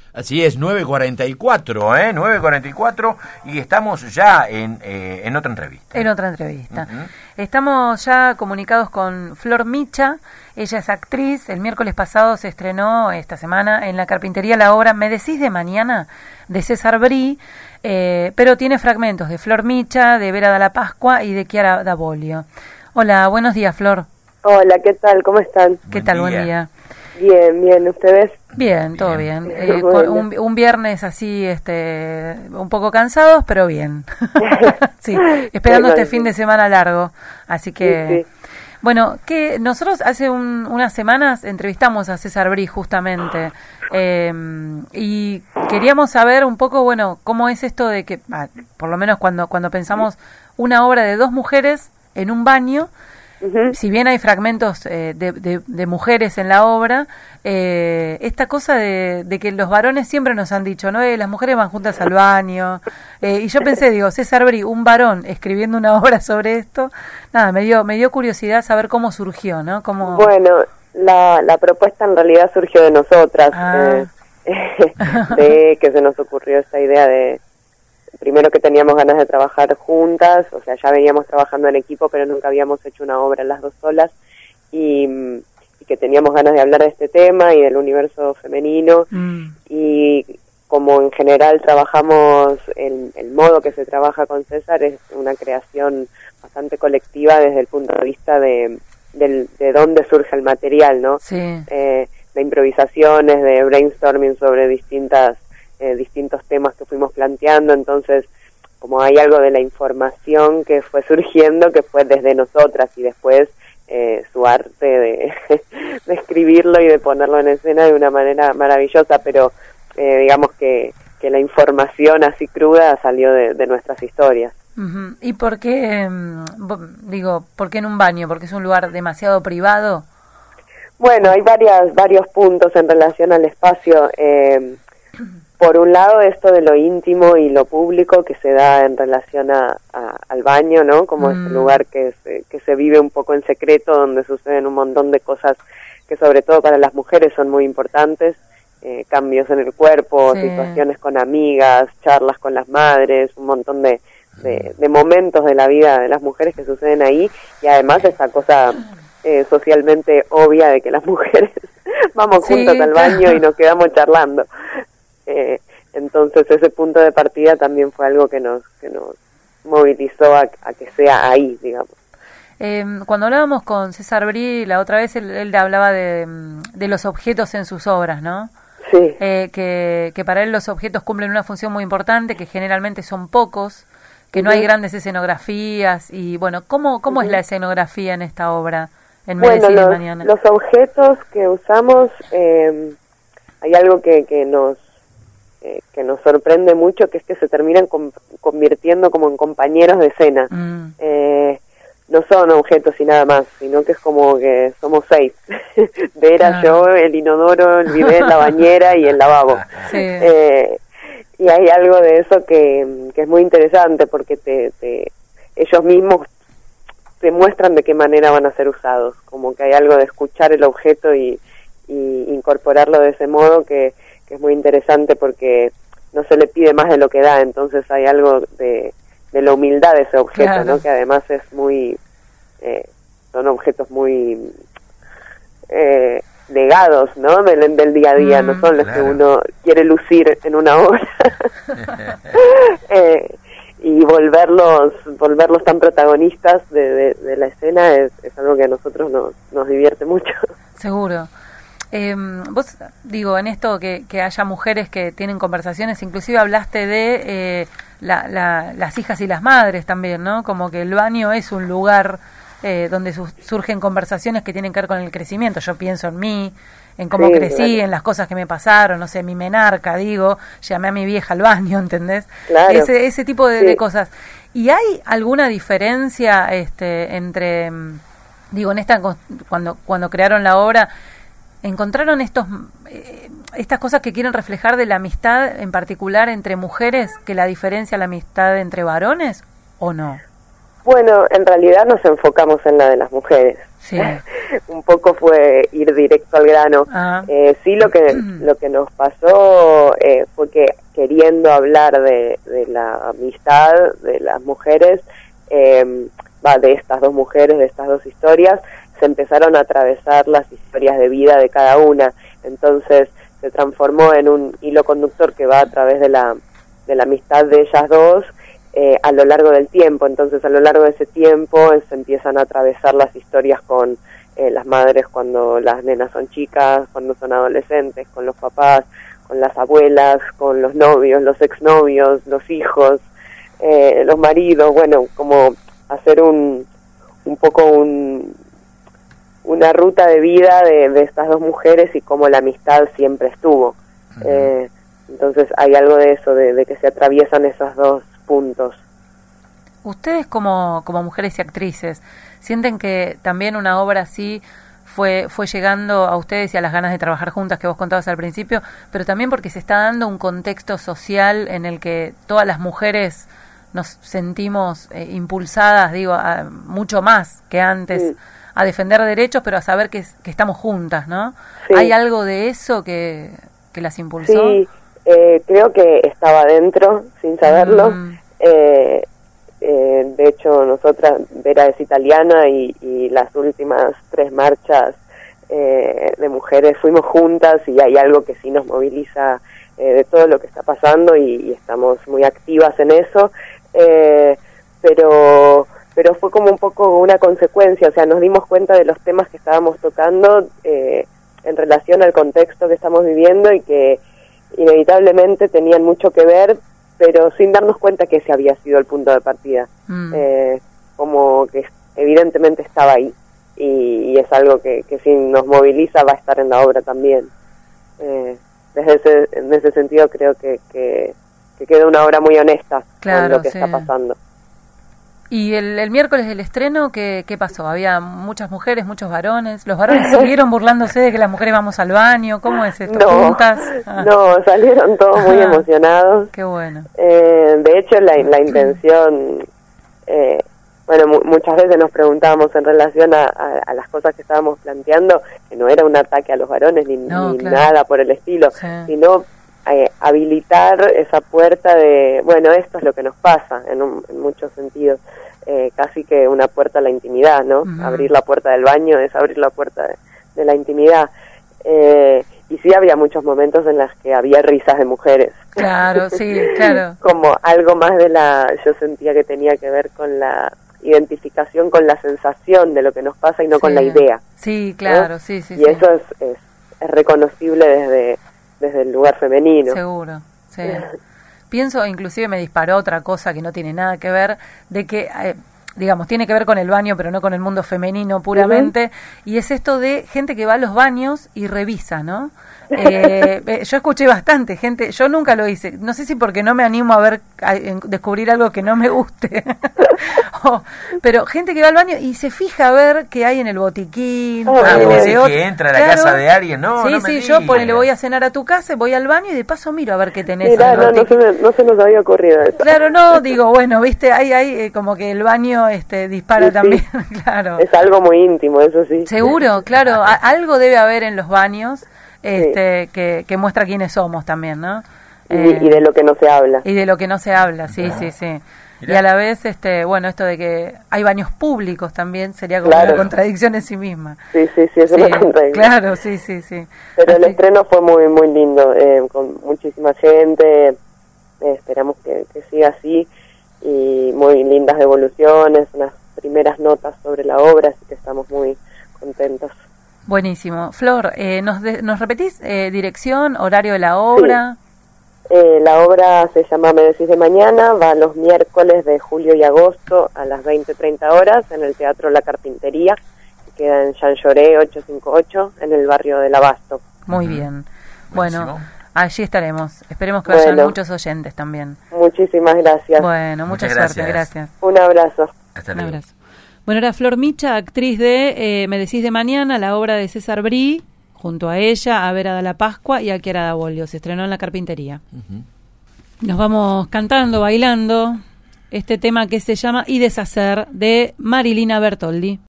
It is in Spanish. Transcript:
Así es, 9:44, 9:44 y estamos ya en otra entrevista. En otra entrevista. Estamos ya comunicados con Flor Micha, ella es actriz, el miércoles pasado se estrenó esta semana en la carpintería la obra Me decís de mañana, de César Brí, pero tiene fragmentos de Flor Micha, de Vera Dalla Pascua y de Chiara Davolio. Hola, buenos días, Flor. Hola, ¿qué tal? ¿Cómo están? ¿Qué tal? Buen día. Bien, bien, ¿ustedes? Bien, todo bien. Con un viernes así, un poco cansados, pero bien. Sí, esperando este fin de semana largo. Así que, sí. Bueno, que nosotros hace unas semanas entrevistamos a César Brí justamente y queríamos saber un poco, bueno, cómo es esto de que, por lo menos cuando pensamos una obra de dos mujeres en un baño. Si bien hay fragmentos de mujeres en la obra, esta cosa de que los varones siempre nos han dicho, ¿no? Las mujeres van juntas al baño. Y yo pensé, César Brí, un varón escribiendo una obra sobre esto, nada, me dio curiosidad saber cómo surgió, ¿no? Bueno, la propuesta en realidad surgió de nosotras, de que se nos ocurrió esta idea de primero que teníamos ganas de trabajar juntas, o sea, ya veníamos trabajando en equipo, pero nunca habíamos hecho una obra las dos solas, y que teníamos ganas de hablar de este tema y del universo femenino, y como en general trabajamos, el modo que se trabaja con César es una creación bastante colectiva desde el punto de vista de dónde surge el material, ¿no? Sí. De improvisaciones, de brainstorming sobre distintos temas que fuimos planteando, entonces como hay algo de la información que fue surgiendo, que fue desde nosotras, y después su arte de escribirlo y de ponerlo en escena de una manera maravillosa, pero digamos que la información así cruda salió de nuestras historias. ¿Y por qué, por qué en un baño? ¿Porque es un lugar demasiado privado? Bueno, hay varios puntos en relación al espacio. Por un lado, esto de lo íntimo y lo público que se da en relación al baño, ¿no? Como este lugar que se vive un poco en secreto, donde suceden un montón de cosas que sobre todo para las mujeres son muy importantes, cambios en el cuerpo, sí, situaciones con amigas, charlas con las madres, un montón de momentos de la vida de las mujeres que suceden ahí, y además esta cosa socialmente obvia de que las mujeres vamos juntas al baño y nos quedamos charlando. Entonces ese punto de partida también fue algo que nos movilizó a que sea ahí, digamos. Cuando hablábamos con César Brí la otra vez, él hablaba de los objetos en sus obras, ¿no? Sí. Que para él los objetos cumplen una función muy importante, que generalmente son pocos, que no hay grandes escenografías, y bueno, ¿cómo es la escenografía en esta obra? En Me decís de mañana. Los objetos que usamos, hay algo que nos sorprende mucho, que es que se terminan convirtiendo como en compañeros de escena. No son objetos y nada más, sino que es como que somos 6. Vera, yo, el inodoro, el bidet, la bañera y el lavabo. Sí. Y hay algo de eso que es muy interesante, porque ellos mismos te muestran de qué manera van a ser usados, como que hay algo de escuchar el objeto y incorporarlo de ese modo que es muy interesante, porque no se le pide más de lo que da, entonces hay algo de la humildad de ese objeto, claro, ¿no? Que además es muy son objetos muy legados, ¿no? Del día a día, no son los que uno quiere lucir en una obra. Y volverlos tan protagonistas de la escena es algo que a nosotros nos divierte mucho. Seguro. Vos, en esto que haya mujeres que tienen conversaciones, inclusive hablaste de las hijas y las madres también, ¿no? Como que el baño es un lugar donde surgen conversaciones que tienen que ver con el crecimiento. Yo pienso en mí, en cómo crecí, claro, en las cosas que me pasaron, no sé, mi menarca, llamé a mi vieja al baño, ¿entendés? Claro. Ese tipo de cosas. ¿Y hay alguna diferencia entre, en esta, cuando crearon la obra, encontraron estas cosas que quieren reflejar de la amistad en particular entre mujeres, que la diferencia la amistad entre varones, o no? Bueno, en realidad nos enfocamos en la de las mujeres. Sí. Un poco fue ir directo al grano. Sí, lo que nos pasó fue que, queriendo hablar de la amistad de las mujeres, de estas dos mujeres, de estas dos historias, se empezaron a atravesar las historias de vida de cada una. Entonces se transformó en un hilo conductor que va a través de la amistad de ellas dos, a lo largo del tiempo. Entonces, a lo largo de ese tiempo se empiezan a atravesar las historias con las madres cuando las nenas son chicas, cuando son adolescentes, con los papás, con las abuelas, con los novios, los exnovios, los hijos, los maridos. Bueno, como hacer un poco una ruta de vida de estas dos mujeres y cómo la amistad siempre estuvo. Entonces hay algo de eso, de que se atraviesan esos dos puntos. Ustedes como mujeres y actrices, ¿sienten que también una obra así fue llegando a ustedes y a las ganas de trabajar juntas que vos contabas al principio, pero también porque se está dando un contexto social en el que todas las mujeres nos sentimos impulsadas, mucho más que antes, a defender derechos, pero a saber que estamos juntas, ¿no? Sí. ¿Hay algo de eso que las impulsó? Sí, creo que estaba dentro, sin saberlo. De hecho, nosotras, Vera es italiana y las últimas 3 marchas de mujeres fuimos juntas, y hay algo que sí nos moviliza de todo lo que está pasando, y estamos muy activas en eso, pero fue como un poco una consecuencia. O sea, nos dimos cuenta de los temas que estábamos tocando en relación al contexto que estamos viviendo, y que inevitablemente tenían mucho que ver, pero sin darnos cuenta que ese había sido el punto de partida. Como que evidentemente estaba ahí, y es algo que si nos moviliza va a estar en la obra también. En ese sentido creo que queda una obra muy honesta, claro, con lo que está pasando. ¿Y el miércoles del estreno qué pasó? ¿Había muchas mujeres, muchos varones? ¿Los varones siguieron burlándose de que las mujeres vamos al baño? ¿Cómo es esto? ¿Juntas? No, salieron todos muy emocionados. Qué bueno. De hecho, la intención... muchas veces nos preguntábamos en relación a las cosas que estábamos planteando, que no era un ataque a los varones ni claro, nada por el estilo, sí, sino... habilitar esa puerta de, esto es lo que nos pasa en muchos sentidos, casi que una puerta a la intimidad, ¿no? Abrir la puerta del baño es abrir la puerta de la intimidad, y sí había muchos momentos en los que había risas de mujeres. Claro, sí, claro. Como algo más yo sentía que tenía que ver con la identificación con la sensación de lo que nos pasa y no con la idea. Sí, claro, ¿no? Sí. Y eso es reconocible desde el lugar femenino. Seguro, sí. Pienso, inclusive me disparó otra cosa que no tiene nada que ver, de que, tiene que ver con el baño, pero no con el mundo femenino puramente, y es esto de gente que va a los baños y revisa, ¿no? Yo escuché bastante gente, yo nunca lo hice, no sé si porque no me animo a descubrir algo que no me guste, pero gente que va al baño y se fija a ver qué hay en el botiquín, que entra a la casa de alguien, no sí, yo le voy a cenar a tu casa, voy al baño y de paso miro a ver qué tenés. Mirá, no se nos había ocurrido eso. Claro, viste, hay como que el baño dispara también, claro. Es algo muy íntimo, eso sí. Seguro, claro, algo debe haber en los baños. Que muestra quiénes somos también, ¿no? Y de lo que no se habla. Y de lo que no se habla, sí. Mirá. Y a la vez, esto de que hay baños públicos también sería como una contradicción en sí misma. Sí, es una contradicción. Claro, sí. Pero el estreno fue muy, muy lindo, con muchísima gente, esperamos que siga así, y muy lindas devoluciones, unas primeras notas sobre la obra, así que estamos muy contentos. Buenísimo. Flor, ¿nos repetís dirección, horario de la obra? Sí. La obra se llama Me decís de mañana, va los miércoles de julio y agosto a las 20:30 horas en el Teatro La Carpintería, que queda en Jean Lloré 858, en el barrio del Abasto. Muy bien. Bueno, allí estaremos. Esperemos que vayan muchos oyentes también. Muchísimas gracias. Bueno, mucha suerte. Gracias. Un abrazo. Hasta luego. Un abrazo. Bueno, era Flor Micha, actriz de Me decís de mañana, la obra de César Brí, junto a ella, a Vera Dalla Pascua y a Chiara Davolio. Se estrenó en La Carpintería. Nos vamos cantando, bailando, este tema que se llama Y deshacer, de Marilina Bertoldi.